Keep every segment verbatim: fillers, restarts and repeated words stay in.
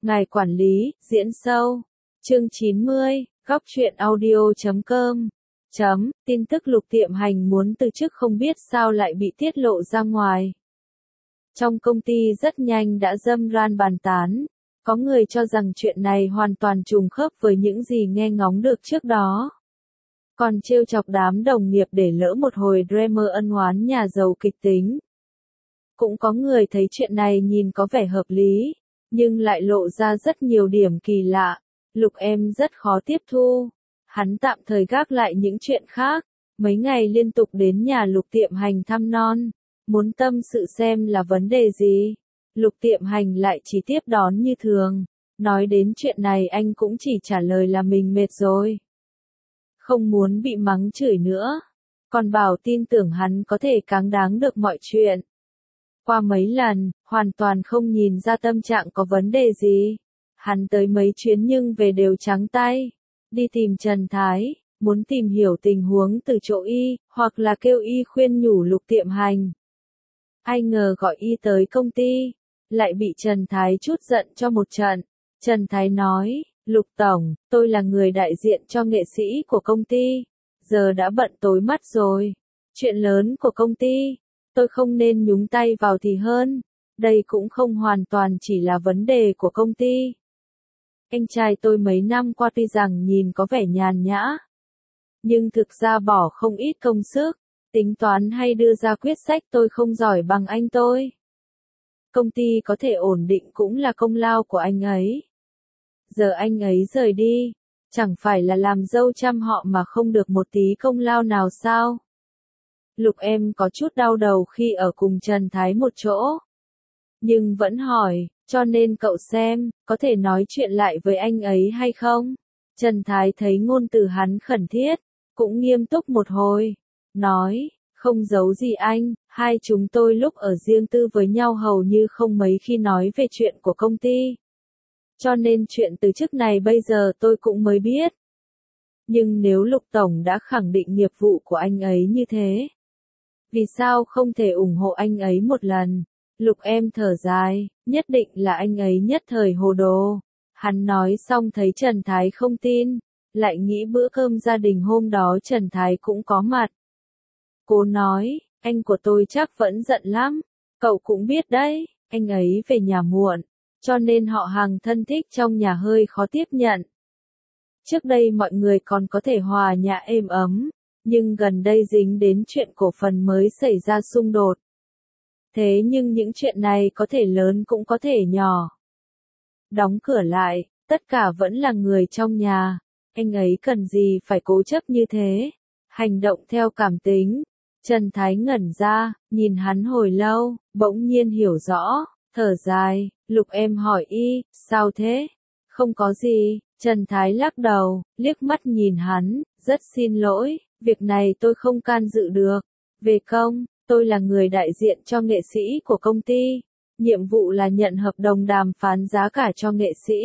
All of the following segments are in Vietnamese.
Ngài quản lý, diễn sâu. Chương chín mươi, góc truyện audio chấm com. Chấm, tin tức Lục Tiệm Hành muốn từ chức không biết sao lại bị tiết lộ ra ngoài. Trong công ty rất nhanh đã râm ran bàn tán. Có người cho rằng chuyện này hoàn toàn trùng khớp với những gì nghe ngóng được trước đó. Còn trêu chọc đám đồng nghiệp để lỡ một hồi drama ân oán nhà giàu kịch tính. Cũng có người thấy chuyện này nhìn có vẻ hợp lý, nhưng lại lộ ra rất nhiều điểm kỳ lạ. Lục em rất khó tiếp thu. Hắn tạm thời gác lại những chuyện khác, mấy ngày liên tục đến nhà Lục Tiệm Hành thăm non, muốn tâm sự xem là vấn đề gì. Lục Tiệm Hành lại chỉ tiếp đón như thường, nói đến chuyện này anh cũng chỉ trả lời là mình mệt rồi. Không muốn bị mắng chửi nữa, còn bảo tin tưởng hắn có thể cáng đáng được mọi chuyện. Qua mấy lần, hoàn toàn không nhìn ra tâm trạng có vấn đề gì. Hắn tới mấy chuyến nhưng về đều trắng tay. Đi tìm Trần Thái, muốn tìm hiểu tình huống từ chỗ y, hoặc là kêu y khuyên nhủ Lục Tiệm Hành. Ai ngờ gọi y tới công ty, lại bị Trần Thái trút giận cho một trận. Trần Thái nói, Lục Tổng, tôi là người đại diện cho nghệ sĩ của công ty, giờ đã bận tối mắt rồi. Chuyện lớn của công ty, tôi không nên nhúng tay vào thì hơn, đây cũng không hoàn toàn chỉ là vấn đề của công ty. Anh trai tôi mấy năm qua tuy rằng nhìn có vẻ nhàn nhã, nhưng thực ra bỏ không ít công sức, tính toán hay đưa ra quyết sách tôi không giỏi bằng anh tôi. Công ty có thể ổn định cũng là công lao của anh ấy. Giờ anh ấy rời đi, chẳng phải là làm dâu trăm họ mà không được một tí công lao nào sao? Lục em có chút đau đầu khi ở cùng Trần Thái một chỗ. Nhưng vẫn hỏi, cho nên cậu xem, có thể nói chuyện lại với anh ấy hay không? Trần Thái thấy ngôn từ hắn khẩn thiết, cũng nghiêm túc một hồi. Nói, không giấu gì anh, hai chúng tôi lúc ở riêng tư với nhau hầu như không mấy khi nói về chuyện của công ty. Cho nên chuyện từ chức này bây giờ tôi cũng mới biết. Nhưng nếu Lục Tổng đã khẳng định nghiệp vụ của anh ấy như thế, vì sao không thể ủng hộ anh ấy một lần? Lục em thở dài, nhất định là anh ấy nhất thời hồ đồ. Hắn nói xong thấy Trần Thái không tin, lại nghĩ bữa cơm gia đình hôm đó Trần Thái cũng có mặt. Cô nói, anh của tôi chắc vẫn giận lắm, cậu cũng biết đấy, anh ấy về nhà muộn, cho nên họ hàng thân thích trong nhà hơi khó tiếp nhận. Trước đây mọi người còn có thể hòa nhã êm ấm, nhưng gần đây dính đến chuyện cổ phần mới xảy ra xung đột. Thế nhưng những chuyện này có thể lớn cũng có thể nhỏ. Đóng cửa lại, tất cả vẫn là người trong nhà, anh ấy cần gì phải cố chấp như thế, hành động theo cảm tính. Trần Thái ngẩn ra, nhìn hắn hồi lâu, bỗng nhiên hiểu rõ, thở dài, Lục em hỏi y, sao thế? Không có gì, Trần Thái lắc đầu, liếc mắt nhìn hắn, rất xin lỗi, việc này tôi không can dự được. Về công, tôi là người đại diện cho nghệ sĩ của công ty, nhiệm vụ là nhận hợp đồng đàm phán giá cả cho nghệ sĩ.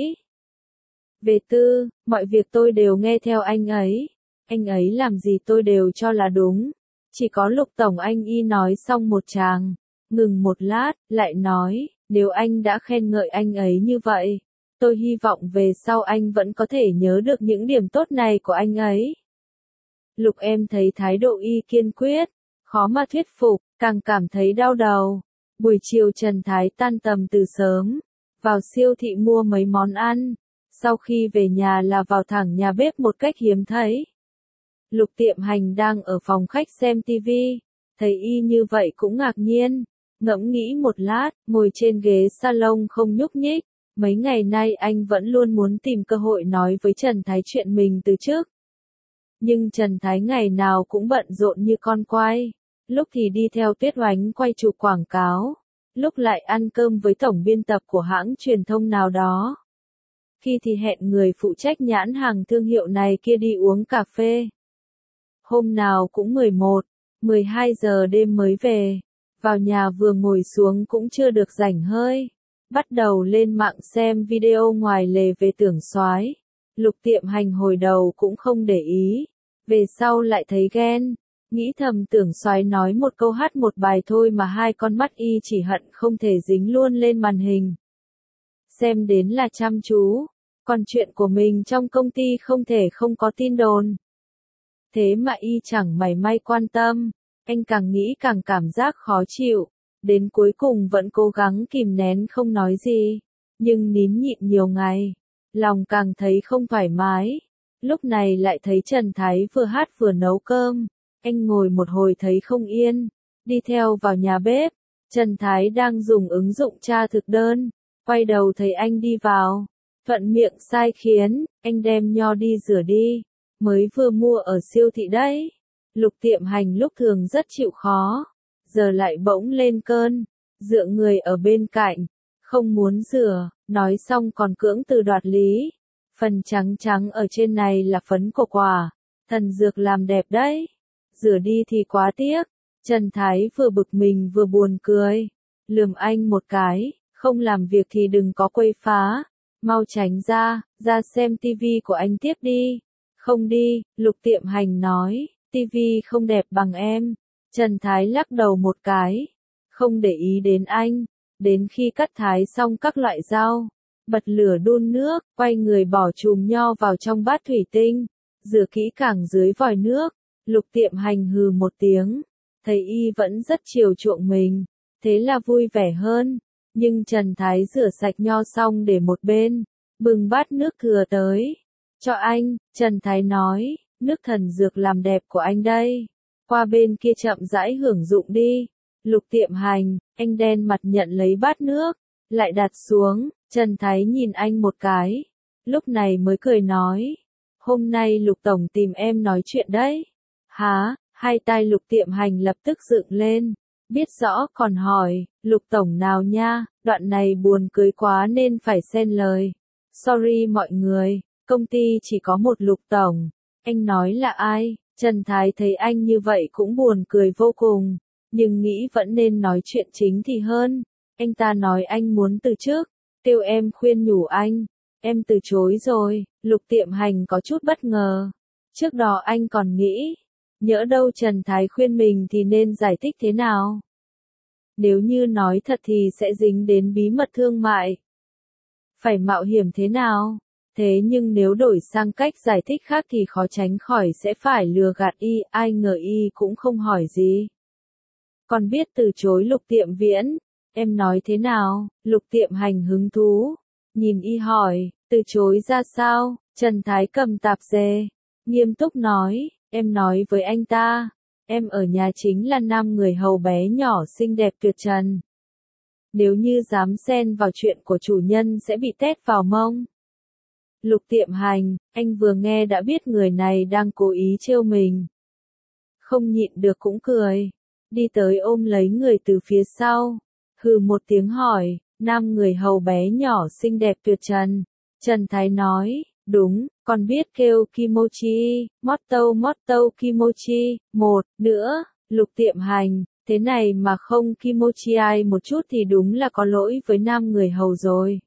Về tư, mọi việc tôi đều nghe theo anh ấy, anh ấy làm gì tôi đều cho là đúng. Chỉ có Lục Tổng anh y nói xong một tràng, ngừng một lát, lại nói, nếu anh đã khen ngợi anh ấy như vậy, tôi hy vọng về sau anh vẫn có thể nhớ được những điểm tốt này của anh ấy. Lục em thấy thái độ y kiên quyết, khó mà thuyết phục, càng cảm thấy đau đầu. Buổi chiều Trần Thái tan tầm từ sớm, vào siêu thị mua mấy món ăn, sau khi về nhà là vào thẳng nhà bếp một cách hiếm thấy. Lục Tiệm Hành đang ở phòng khách xem tivi, thấy y như vậy cũng ngạc nhiên, ngẫm nghĩ một lát, ngồi trên ghế salon không nhúc nhích. Mấy ngày nay anh vẫn luôn muốn tìm cơ hội nói với Trần Thái chuyện mình từ chức. Nhưng Trần Thái ngày nào cũng bận rộn như con quay, lúc thì đi theo Tuyết Oánh quay chụp quảng cáo, lúc lại ăn cơm với tổng biên tập của hãng truyền thông nào đó. Khi thì hẹn người phụ trách nhãn hàng thương hiệu này kia đi uống cà phê. Hôm nào cũng mười một, mười hai giờ đêm mới về, vào nhà vừa ngồi xuống cũng chưa được rảnh hơi. Bắt đầu lên mạng xem video ngoài lề về Tưởng Soái. Lục Tiệm Hành hồi đầu cũng không để ý, về sau lại thấy ghen, nghĩ thầm Tưởng Soái nói một câu hát một bài thôi mà hai con mắt y chỉ hận không thể dính luôn lên màn hình. xem đến là chăm chú, còn chuyện của mình trong công ty không thể không có tin đồn. Thế mà y chẳng mảy may quan tâm, anh càng nghĩ càng cảm giác khó chịu, đến cuối cùng vẫn cố gắng kìm nén không nói gì, nhưng nín nhịn nhiều ngày, lòng càng thấy không thoải mái. Lúc này lại thấy Trần Thái vừa hát vừa nấu cơm, anh ngồi một hồi thấy không yên, đi theo vào nhà bếp, Trần Thái đang dùng ứng dụng tra thực đơn, quay đầu thấy anh đi vào, thuận miệng sai khiến, anh đem nho đi rửa đi, mới vừa mua ở siêu thị đấy. Lục Tiệm Hành lúc thường rất chịu khó, giờ lại bỗng lên cơn, dựa người ở bên cạnh, không muốn rửa, nói xong còn cưỡng từ đoạt lý. Phần trắng trắng ở trên này là phấn của quả, thần dược làm đẹp đấy. Rửa đi thì quá tiếc. Trần Thái vừa bực mình vừa buồn cười, lườm anh một cái, không làm việc thì đừng có quấy phá, mau tránh ra, ra xem tivi của anh tiếp đi. Không đi, Lục Tiệm Hành nói, tivi không đẹp bằng em. Trần Thái lắc đầu một cái, không để ý đến anh, đến khi cắt thái xong các loại rau, bật lửa đun nước, quay người bỏ chùm nho vào trong bát thủy tinh, rửa kỹ càng dưới vòi nước. Lục Tiệm Hành hừ một tiếng, thấy y vẫn rất chiều chuộng mình, thế là vui vẻ hơn. Nhưng Trần Thái rửa sạch nho xong để một bên, bưng bát nước thừa tới, cho anh. Trần Thái nói, nước thần dược làm đẹp của anh đây, qua bên kia chậm rãi hưởng dụng đi. Lục Tiệm Hành, anh đen mặt nhận lấy bát nước, lại đặt xuống. Trần Thái nhìn anh một cái, lúc này mới cười nói, hôm nay Lục Tổng tìm em nói chuyện đấy. Hả? Hai tai Lục Tiệm Hành lập tức dựng lên, biết rõ còn hỏi, Lục Tổng nào nha, đoạn này buồn cười quá nên phải xen lời. Sorry mọi người, công ty chỉ có một Lục Tổng. Anh nói là ai? Trần Thái thấy anh như vậy cũng buồn cười vô cùng, nhưng nghĩ vẫn nên nói chuyện chính thì hơn. Anh ta nói anh muốn từ chức, kêu em khuyên nhủ anh, em từ chối rồi. Lục Tiệm Hành có chút bất ngờ, trước đó anh còn nghĩ, nhỡ đâu Trần Thái khuyên mình thì nên giải thích thế nào. Nếu như nói thật thì sẽ dính đến bí mật thương mại, phải mạo hiểm thế nào. Thế nhưng nếu đổi sang cách giải thích khác thì khó tránh khỏi sẽ phải lừa gạt y, ai ngờ y cũng không hỏi gì. Còn biết từ chối Lục Tiệm Viễn, em nói thế nào? Lục Tiệm Hành hứng thú, nhìn y hỏi, từ chối ra sao? Trần Thái cầm tạp dề, nghiêm túc nói, em nói với anh ta, em ở nhà chính là nam người hầu bé nhỏ xinh đẹp tuyệt trần. Nếu như dám xen vào chuyện của chủ nhân sẽ bị tét vào mông. Lục Tiệm Hành, anh vừa nghe đã biết người này đang cố ý trêu mình. Không nhịn được cũng cười, đi tới ôm lấy người từ phía sau, hừ một tiếng hỏi, nam người hầu bé nhỏ xinh đẹp tuyệt trần. Trần Thái nói, đúng, còn biết kêu Kimochi, motto motto Kimochi. Một nữa, Lục Tiệm Hành, thế này mà không Kimochi ai một chút thì đúng là có lỗi với nam người hầu rồi.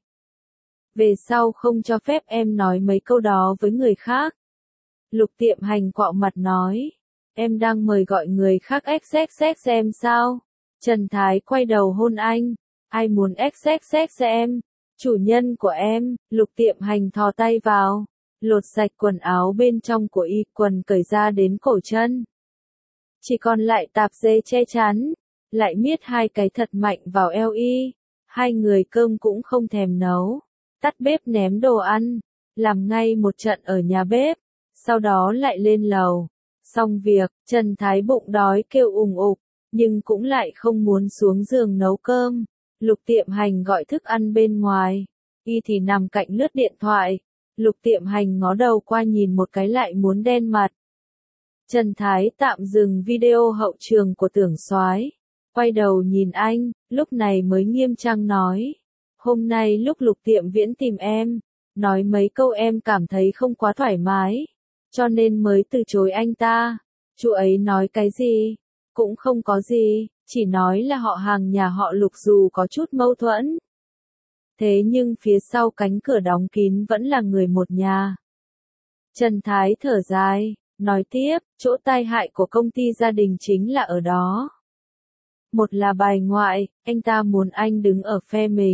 Về sau không cho phép em nói mấy câu đó với người khác. Lục Tiệm Hành quạo mặt nói, em đang mời gọi người khác xxx xem sao. Trần Thái quay đầu hôn anh, ai muốn xxx xem, chủ nhân của em. Lục Tiệm Hành thò tay vào, lột sạch quần áo bên trong của y, quần cởi ra đến cổ chân, chỉ còn lại tạp dề che chắn, lại miết hai cái thật mạnh vào eo y. Hai người cơm cũng không thèm nấu, tắt bếp ném đồ ăn, làm ngay một trận ở nhà bếp, sau đó lại lên lầu. Xong việc, Trần Thái bụng đói kêu ùng ục, nhưng cũng lại không muốn xuống giường nấu cơm. Lục Tiệm Hành gọi thức ăn bên ngoài, y thì nằm cạnh lướt điện thoại. Lục Tiệm Hành ngó đầu qua nhìn một cái lại muốn đen mặt. Trần Thái tạm dừng video hậu trường của Tưởng Soái, quay đầu nhìn anh, lúc này mới nghiêm trang nói, hôm nay lúc Lục Tiệm Viễn tìm em, nói mấy câu em cảm thấy không quá thoải mái, cho nên mới từ chối anh ta. Chú ấy nói cái gì? Cũng không có gì, chỉ nói là họ hàng nhà họ Lục dù có chút mâu thuẫn. Thế nhưng phía sau cánh cửa đóng kín vẫn là người một nhà. Trần Thái thở dài, nói tiếp, chỗ tai hại của công ty gia đình chính là ở đó. Một là bài ngoại, anh ta muốn anh đứng ở phe mình.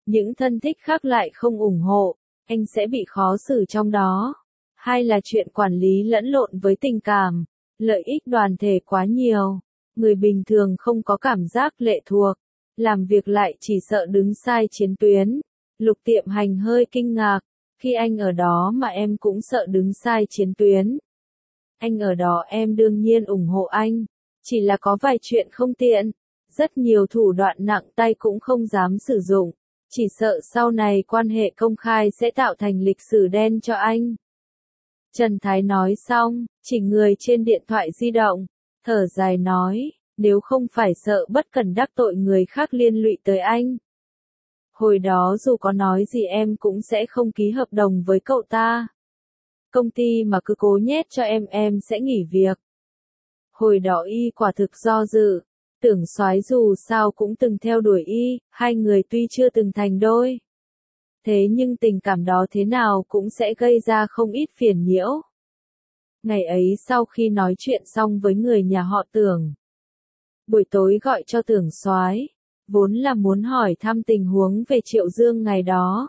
những thân thích khác lại không ủng hộ, anh sẽ bị khó xử trong đó. Hai là chuyện quản lý lẫn lộn với tình cảm, lợi ích đoàn thể quá nhiều, người bình thường không có cảm giác lệ thuộc, làm việc lại chỉ sợ đứng sai chiến tuyến. Lục Tiệm Hành hơi kinh ngạc, khi anh ở đó mà em cũng sợ đứng sai chiến tuyến. Anh ở đó em đương nhiên ủng hộ anh, chỉ là có vài chuyện không tiện, rất nhiều thủ đoạn nặng tay cũng không dám sử dụng, chỉ sợ sau này quan hệ công khai sẽ tạo thành lịch sử đen cho anh. Trần Thái nói xong, chỉ người trên điện thoại di động, thở dài nói, nếu không phải sợ bất cần đắc tội người khác liên lụy tới anh. Hồi đó dù có nói gì em cũng sẽ không ký hợp đồng với cậu ta. Công ty mà cứ cố nhét cho em em sẽ nghỉ việc. Hồi đó y quả thực do dự, Tưởng Soái dù sao cũng từng theo đuổi y, hai người tuy chưa từng thành đôi. Thế nhưng tình cảm đó thế nào cũng sẽ gây ra không ít phiền nhiễu. Ngày ấy sau khi nói chuyện xong với người nhà họ Tưởng, buổi tối gọi cho Tưởng Soái, vốn là muốn hỏi thăm tình huống về Triệu Dương ngày đó.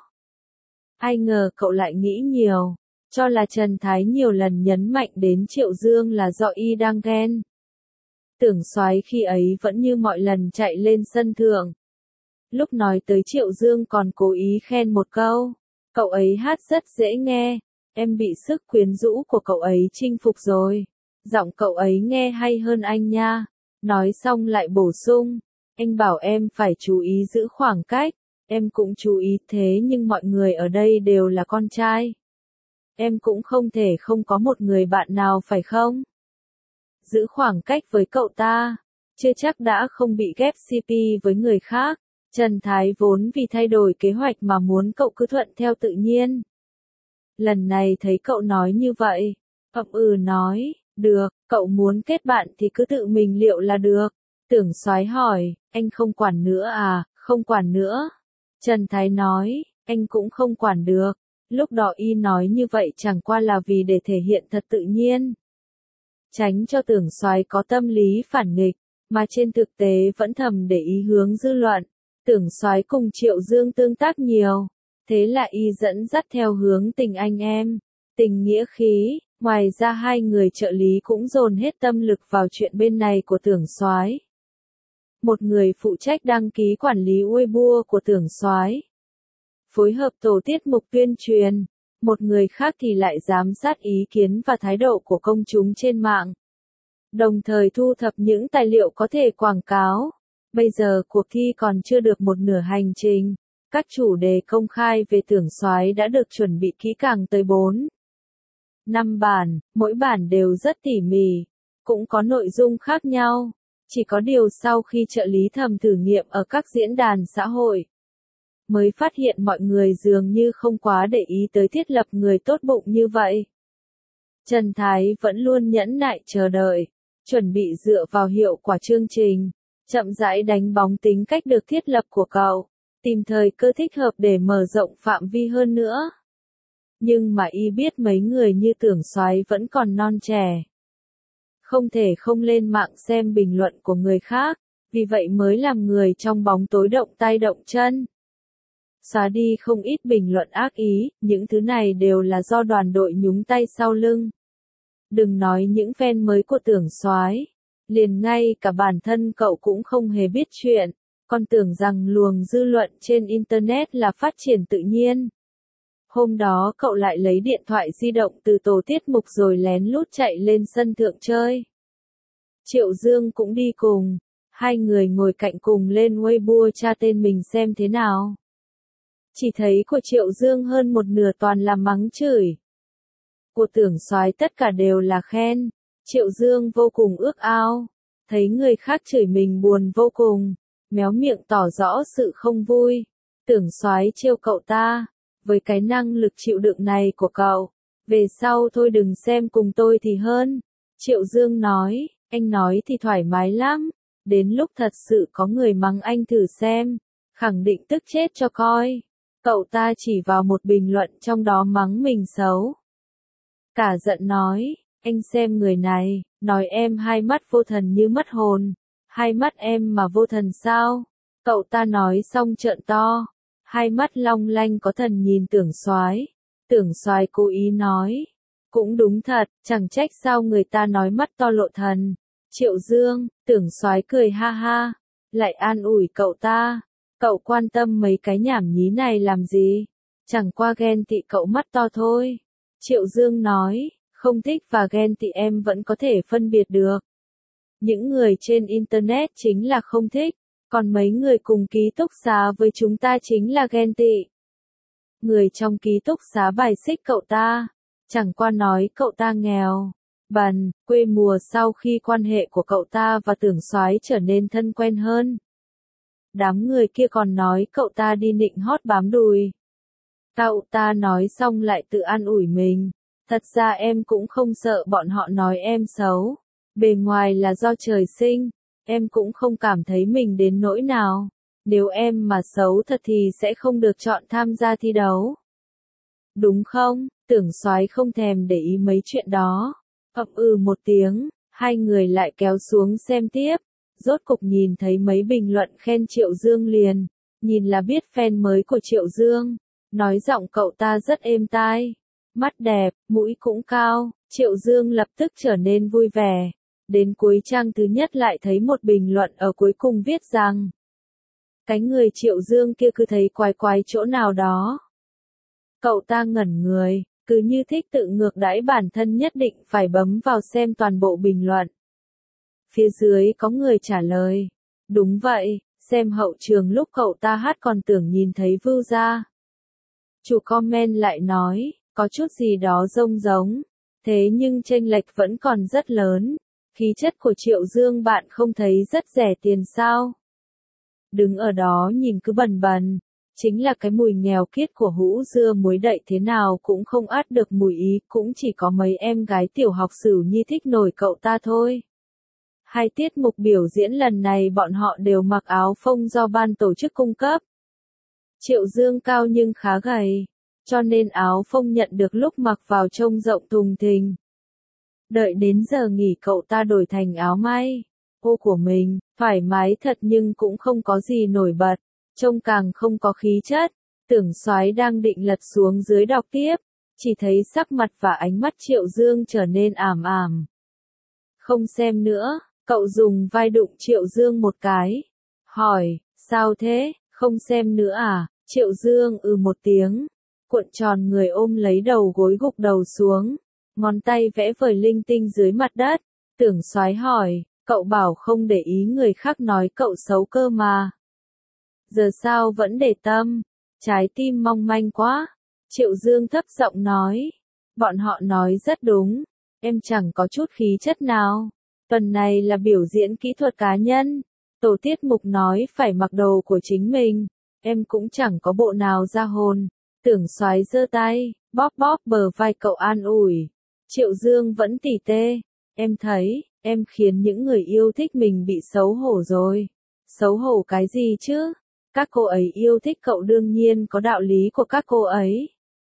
Ai ngờ cậu lại nghĩ nhiều, cho là Trần Thái nhiều lần nhấn mạnh đến Triệu Dương là do y đang ghen. Tưởng Soái khi ấy vẫn như mọi lần chạy lên sân thượng. Lúc nói tới Triệu Dương còn cố ý khen một câu, cậu ấy hát rất dễ nghe, em bị sức quyến rũ của cậu ấy chinh phục rồi, giọng cậu ấy nghe hay hơn anh nha. Nói xong lại bổ sung, anh bảo em phải chú ý giữ khoảng cách, em cũng chú ý thế nhưng mọi người ở đây đều là con trai. Em cũng không thể không có một người bạn nào phải không? Giữ khoảng cách với cậu ta, chưa chắc đã không bị ghép xê pê với người khác. Trần Thái vốn vì thay đổi kế hoạch mà muốn cậu cứ thuận theo tự nhiên. Lần này thấy cậu nói như vậy, ậm ừ nói, được, cậu muốn kết bạn thì cứ tự mình liệu là được. Tưởng Soái hỏi, anh không quản nữa à, không quản nữa. Trần Thái nói, anh cũng không quản được. Lúc đó y nói như vậy chẳng qua là vì để thể hiện thật tự nhiên. Tránh cho Tưởng Soái có tâm lý phản nghịch, mà trên thực tế vẫn thầm để ý hướng dư luận. Tưởng Soái cùng Triệu Dương tương tác nhiều, thế là y dẫn dắt theo hướng tình anh em, tình nghĩa khí, ngoài ra hai người trợ lý cũng dồn hết tâm lực vào chuyện bên này của Tưởng Soái. Một người phụ trách đăng ký quản lý Weibo của Tưởng Soái, phối hợp tổ tiết mục tuyên truyền, một người khác thì lại giám sát ý kiến và thái độ của công chúng trên mạng, đồng thời thu thập những tài liệu có thể quảng cáo. Bây giờ cuộc thi còn chưa được một nửa hành trình, các chủ đề công khai về Tưởng Soái đã được chuẩn bị kỹ càng tới bốn, năm bản, mỗi bản đều rất tỉ mỉ, cũng có nội dung khác nhau. Chỉ có điều sau khi trợ lý thầm thử nghiệm ở các diễn đàn xã hội, mới phát hiện mọi người dường như không quá để ý tới thiết lập người tốt bụng như vậy. Trần Thái vẫn luôn nhẫn nại chờ đợi, chuẩn bị dựa vào hiệu quả chương trình, chậm rãi đánh bóng tính cách được thiết lập của cậu, tìm thời cơ thích hợp để mở rộng phạm vi hơn nữa. Nhưng mà y biết mấy người như Tưởng Soái vẫn còn non trẻ, không thể không lên mạng xem bình luận của người khác, vì vậy mới làm người trong bóng tối động tay động chân. Xóa đi không ít bình luận ác ý, những thứ này đều là do đoàn đội nhúng tay sau lưng. Đừng nói những fan mới của Tưởng Soái, liền ngay cả bản thân cậu cũng không hề biết chuyện, còn tưởng rằng luồng dư luận trên Internet là phát triển tự nhiên. Hôm đó cậu lại lấy điện thoại di động từ tổ tiết mục rồi lén lút chạy lên sân thượng chơi. Triệu Dương cũng đi cùng, hai người ngồi cạnh cùng lên Weibo tra tên mình xem thế nào. Chỉ thấy của Triệu Dương hơn một nửa toàn là mắng chửi. Của Tưởng Soái tất cả đều là khen. Triệu Dương vô cùng ước ao, thấy người khác chửi mình buồn vô cùng, méo miệng tỏ rõ sự không vui. Tưởng Soái trêu cậu ta, với cái năng lực chịu đựng này của cậu, về sau thôi đừng xem cùng tôi thì hơn. Triệu Dương nói, anh nói thì thoải mái lắm, đến lúc thật sự có người mắng anh thử xem, khẳng định tức chết cho coi. Cậu ta chỉ vào một bình luận trong đó mắng mình xấu. Cả giận nói, anh xem người này, nói em hai mắt vô thần như mất hồn, hai mắt em mà vô thần sao? Cậu ta nói xong trợn to, Hai mắt long lanh có thần nhìn Tưởng Soái. Tưởng Soái cố ý nói. Cũng đúng thật, chẳng trách sao người ta nói mắt to lộ thần. Triệu Dương, Tưởng Soái cười ha ha. Lại an ủi cậu ta. Cậu quan tâm mấy cái nhảm nhí này làm gì? Chẳng qua ghen tị cậu mắt to thôi. Triệu Dương nói, không thích và ghen tị em vẫn có thể phân biệt được. Những người trên Internet chính là không thích, còn mấy người cùng ký túc xá với chúng ta chính là ghen tị. Người trong ký túc xá bài xích cậu ta, chẳng qua nói cậu ta nghèo, bần, quê mùa sau khi quan hệ của cậu ta và Tưởng Soái trở nên thân quen hơn. Đám người kia còn nói cậu ta đi nịnh hót bám đùi. Cậu ta nói xong lại tự an ủi mình. Thật ra em cũng không sợ bọn họ nói em xấu. Bề ngoài là do trời sinh, em cũng không cảm thấy mình đến nỗi nào. Nếu em mà xấu thật thì sẽ không được chọn tham gia thi đấu. Đúng không? Tưởng Soái không thèm để ý mấy chuyện đó. Ậm ừ một tiếng, hai người lại kéo xuống xem tiếp. Rốt cục nhìn thấy mấy bình luận khen Triệu Dương liền. Nhìn là biết fan mới của Triệu Dương. Nói giọng cậu ta rất êm tai. Mắt đẹp, mũi cũng cao. Triệu Dương lập tức trở nên vui vẻ. Đến cuối trang thứ nhất lại thấy một bình luận ở cuối cùng viết rằng. Cái người Triệu Dương kia cứ thấy quái quái chỗ nào đó. Cậu ta ngẩn người, cứ như thích tự ngược đãi bản thân nhất định phải bấm vào xem toàn bộ bình luận. Phía dưới có người trả lời. Đúng vậy, xem hậu trường lúc cậu ta hát còn tưởng nhìn thấy view ra. Chủ comment lại nói, có chút gì đó rông giống. Thế nhưng chênh lệch vẫn còn rất lớn. Khí chất của Triệu Dương bạn không thấy rất rẻ tiền sao? Đứng ở đó nhìn cứ bần bần. Chính là cái mùi nghèo kiết của hũ dưa muối đậy thế nào cũng không át được mùi ý, cũng chỉ có mấy em gái tiểu học Sửu Nhi thích nổi cậu ta thôi. Hai tiết mục biểu diễn lần này bọn họ đều mặc áo phông do ban tổ chức cung cấp. Triệu Dương cao nhưng khá gầy, cho nên áo phông nhận được lúc mặc vào trông rộng thùng thình. Đợi đến giờ nghỉ cậu ta đổi thành áo may, ô của mình, thoải mái thật nhưng cũng không có gì nổi bật, trông càng không có khí chất. Tưởng Soái đang định lật xuống dưới đọc tiếp, chỉ thấy sắc mặt và ánh mắt Triệu Dương trở nên ảm ảm. Không xem nữa, cậu dùng vai đụng Triệu Dương một cái. Hỏi, sao thế, không xem nữa à? Triệu Dương ừ một tiếng, cuộn tròn người ôm lấy đầu gối gục đầu xuống, ngón tay vẽ vời linh tinh dưới mặt đất. Tưởng Soái hỏi, cậu bảo không để ý người khác nói cậu xấu cơ mà. Giờ sao vẫn để tâm, trái tim mong manh quá. Triệu Dương thấp giọng nói, bọn họ nói rất đúng, em chẳng có chút khí chất nào. Tuần này là biểu diễn kỹ thuật cá nhân, tổ tiết mục nói phải mặc đồ của chính mình, em cũng chẳng có bộ nào ra hồn. Tưởng Soái giơ tay, bóp bóp bờ vai cậu an ủi. Triệu Dương vẫn tỉ tê, em thấy, em khiến những người yêu thích mình bị xấu hổ rồi. Xấu hổ cái gì chứ? Các cô ấy yêu thích cậu đương nhiên có đạo lý của các cô ấy.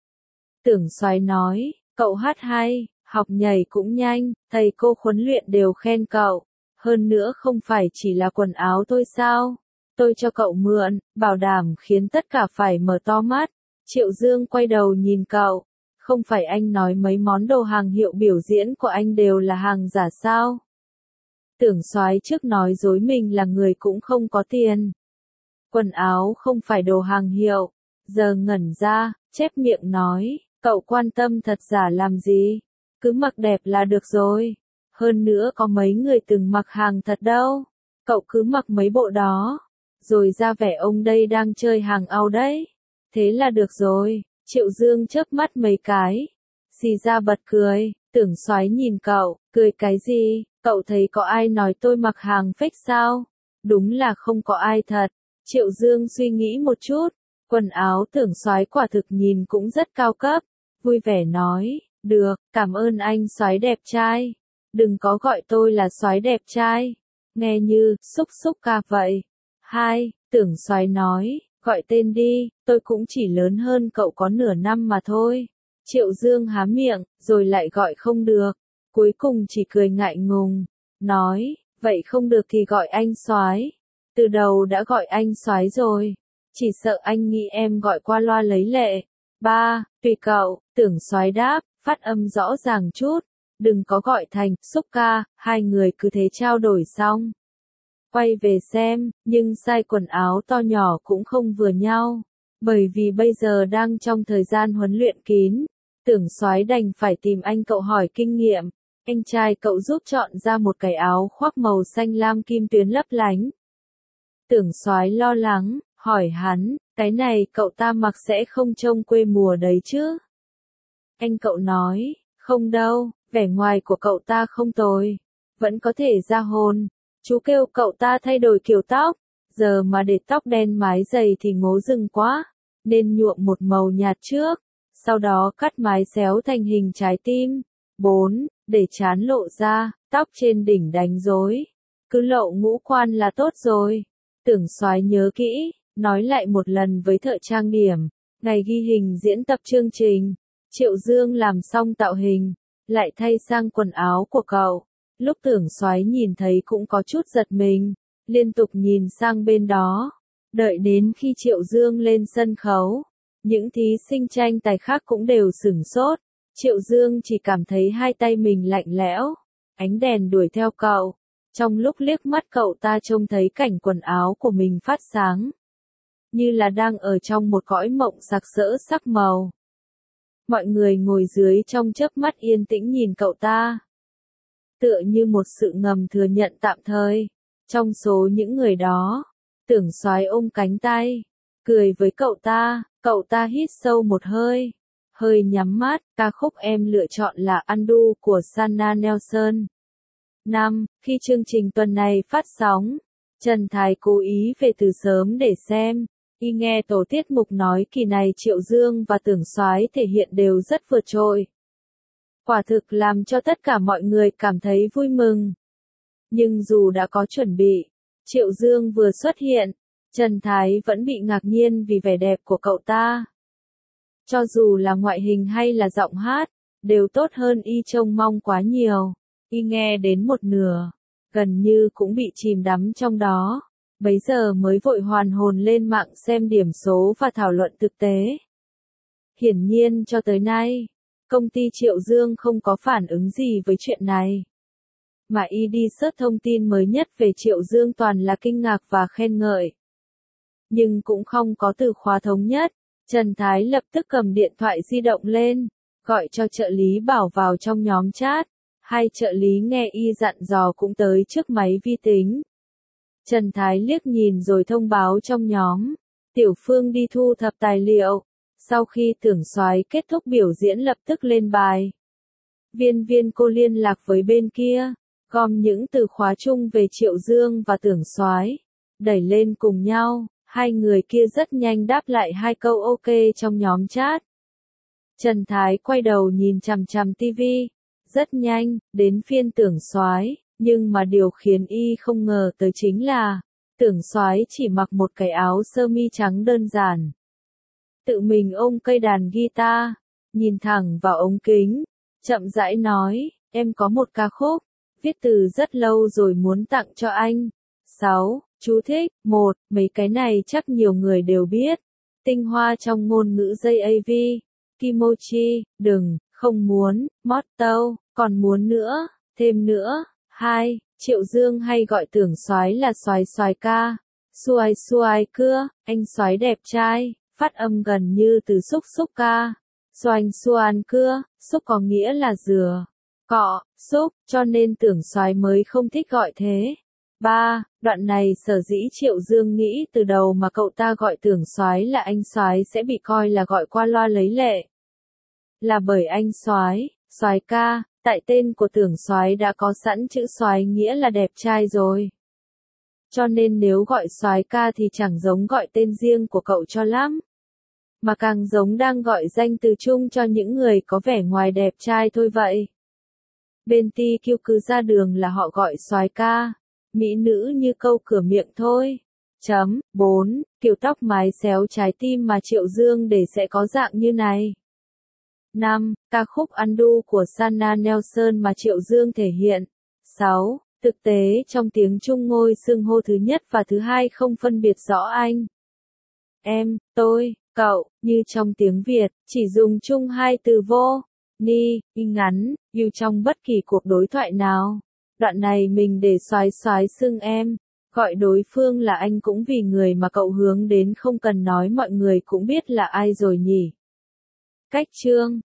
Tưởng Soái nói, cậu hát hay, học nhảy cũng nhanh, thầy cô huấn luyện đều khen cậu. Hơn nữa không phải chỉ là quần áo thôi sao? Tôi cho cậu mượn, bảo đảm khiến tất cả phải mở to mắt. Triệu Dương quay đầu nhìn cậu. Không phải anh nói mấy món đồ hàng hiệu biểu diễn của anh đều là hàng giả sao? Tưởng Soái trước nói dối mình là người cũng không có tiền. Quần áo không phải đồ hàng hiệu. Giờ ngẩn ra, chép miệng nói, cậu quan tâm thật giả làm gì? Cứ mặc đẹp là được rồi. Hơn nữa có mấy người từng mặc hàng thật đâu. Cậu cứ mặc mấy bộ đó. Rồi ra vẻ ông đây đang chơi hàng ao đấy. Thế là được rồi. Triệu Dương chớp mắt mấy cái. Xì ra bật cười. Tưởng Soái nhìn cậu, cười cái gì? Cậu thấy có ai nói tôi mặc hàng fake sao? Đúng là không có ai thật. Triệu Dương suy nghĩ một chút. Quần áo Tưởng Soái quả thực nhìn cũng rất cao cấp. Vui vẻ nói, được, cảm ơn anh Soái đẹp trai. Đừng có gọi tôi là Soái đẹp trai. Nghe như, xúc xúc ca vậy. Hai, Tưởng Soái nói, gọi tên đi, tôi cũng chỉ lớn hơn cậu có nửa năm mà thôi. Triệu Dương há miệng, rồi lại gọi không được. Cuối cùng chỉ cười ngại ngùng, nói, vậy không được thì gọi anh Soái. Từ đầu đã gọi anh Soái rồi. Chỉ sợ anh nghĩ em gọi qua loa lấy lệ. Ba, tùy cậu, Tưởng Soái đáp, phát âm rõ ràng chút, đừng có gọi thành, xúc ca, hai người cứ thế trao đổi xong. Quay về xem, nhưng size quần áo to nhỏ cũng không vừa nhau, bởi vì bây giờ đang trong thời gian huấn luyện kín, Tưởng Soái đành phải tìm anh cậu hỏi kinh nghiệm, anh trai cậu giúp chọn ra một cái áo khoác màu xanh lam kim tuyến lấp lánh. Tưởng Soái lo lắng, hỏi hắn, cái này cậu ta mặc sẽ không trông quê mùa đấy chứ? Anh cậu nói, không đâu, vẻ ngoài của cậu ta không tồi, vẫn có thể ra hồn. Chú kêu cậu ta thay đổi kiểu tóc, giờ mà để tóc đen mái dày thì ngố rừng quá, nên nhuộm một màu nhạt trước, sau đó cắt mái xéo thành hình trái tim. Bốn, để trán lộ ra, tóc trên đỉnh đánh rối, cứ lộ ngũ quan là tốt rồi. Tưởng Soái nhớ kỹ, nói lại một lần với thợ trang điểm, ngày ghi hình diễn tập chương trình, Triệu Dương làm xong tạo hình, lại thay sang quần áo của cậu. Lúc Tưởng Soái nhìn thấy cũng có chút giật mình, liên tục nhìn sang bên đó. Đợi đến khi Triệu Dương lên sân khấu, những thí sinh tranh tài khác cũng đều sửng sốt. Triệu Dương chỉ cảm thấy hai tay mình lạnh lẽo, ánh đèn đuổi theo cậu. Trong lúc liếc mắt cậu ta trông thấy cảnh quần áo của mình phát sáng, như là đang ở trong một cõi mộng sặc sỡ sắc màu. Mọi người ngồi dưới trong chớp mắt yên tĩnh nhìn cậu ta, tựa như một sự ngầm thừa nhận tạm thời. Trong số những người đó, Tưởng Soái ôm cánh tay, cười với cậu ta, cậu ta hít sâu một hơi, hơi nhắm mắt. Ca khúc em lựa chọn là Undo của Sanaa Nelson. Năm, khi chương trình tuần này phát sóng, Trần Thái cố ý về từ sớm để xem. Y nghe tổ tiết mục nói kỳ này Triệu Dương và Tưởng Soái thể hiện đều rất vượt trội. Quả thực làm cho tất cả mọi người cảm thấy vui mừng. Nhưng dù đã có chuẩn bị, Triệu Dương vừa xuất hiện, Trần Thái vẫn bị ngạc nhiên vì vẻ đẹp của cậu ta. Cho dù là ngoại hình hay là giọng hát, đều tốt hơn y trông mong quá nhiều. Y nghe đến một nửa, gần như cũng bị chìm đắm trong đó, bấy giờ mới vội hoàn hồn lên mạng xem điểm số và thảo luận thực tế. Hiển nhiên cho tới nay, công ty Triệu Dương không có phản ứng gì với chuyện này. Mà y đi search thông tin mới nhất về Triệu Dương toàn là kinh ngạc và khen ngợi. Nhưng cũng không có từ khóa thống nhất. Trần Thái lập tức cầm điện thoại di động lên, gọi cho trợ lý bảo vào trong nhóm chat. Hai trợ lý nghe y dặn dò cũng tới trước máy vi tính. Trần Thái liếc nhìn rồi thông báo trong nhóm. Tiểu Phương đi thu thập tài liệu. Sau khi Tưởng Soái kết thúc biểu diễn lập tức lên bài. Viên Viên cô liên lạc với bên kia, gom những từ khóa chung về Triệu Dương và Tưởng Soái, đẩy lên cùng nhau. Hai người kia rất nhanh đáp lại hai câu ok trong nhóm chat. Trần Thái quay đầu nhìn chằm chằm tivi. Rất nhanh, đến phiên Tưởng Soái, nhưng mà điều khiến y không ngờ tới chính là, Tưởng Soái chỉ mặc một cái áo sơ mi trắng đơn giản. Tự mình ôm cây đàn guitar, nhìn thẳng vào ống kính, chậm rãi nói, em có một ca khúc, viết từ rất lâu rồi muốn tặng cho anh. Sáu. Chú thích. Một. Mấy cái này chắc nhiều người đều biết. Tinh hoa trong ngôn ngữ gi a vê. Kimochi, đừng, không muốn, motto, còn muốn nữa, thêm nữa. Hai. Triệu Dương hay gọi Tưởng Soái là Soái Soái ca. Soái Soái cưa, anh Soái đẹp trai, phát âm gần như từ xúc xúc ca. Soành Soàn cưa, xúc có nghĩa là dừa, cọ, xúc, cho nên Tưởng Soái mới không thích gọi thế. Ba. Đoạn này sở dĩ Triệu Dương nghĩ từ đầu mà cậu ta gọi Tưởng Soái là anh Soái sẽ bị coi là gọi qua loa lấy lệ. Là bởi anh Soái, Soái ca, tại tên của Tưởng Soái đã có sẵn chữ Soái nghĩa là đẹp trai rồi. Cho nên nếu gọi Soái ca thì chẳng giống gọi tên riêng của cậu cho lắm, mà càng giống đang gọi danh từ chung cho những người có vẻ ngoài đẹp trai thôi vậy. Bên ti kiu cứ ra đường là họ gọi Soái ca. Mỹ nữ như câu cửa miệng thôi. Chấm. Bốn. Kiểu tóc mái xéo trái tim mà Triệu Dương để sẽ có dạng như này. Năm. Ca khúc Undo của Sanaa Nelson mà Triệu Dương thể hiện. Sáu. Thực tế trong tiếng Trung ngôi xưng hô thứ nhất và thứ hai không phân biệt rõ anh. em, tôi, cậu, như trong tiếng Việt, chỉ dùng chung hai từ vô, ni, y ngắn, you trong bất kỳ cuộc đối thoại nào. Đoạn này mình để xoái xoái xưng em, gọi đối phương là anh cũng vì người mà cậu hướng đến không cần nói mọi người cũng biết là ai rồi nhỉ. Cách chương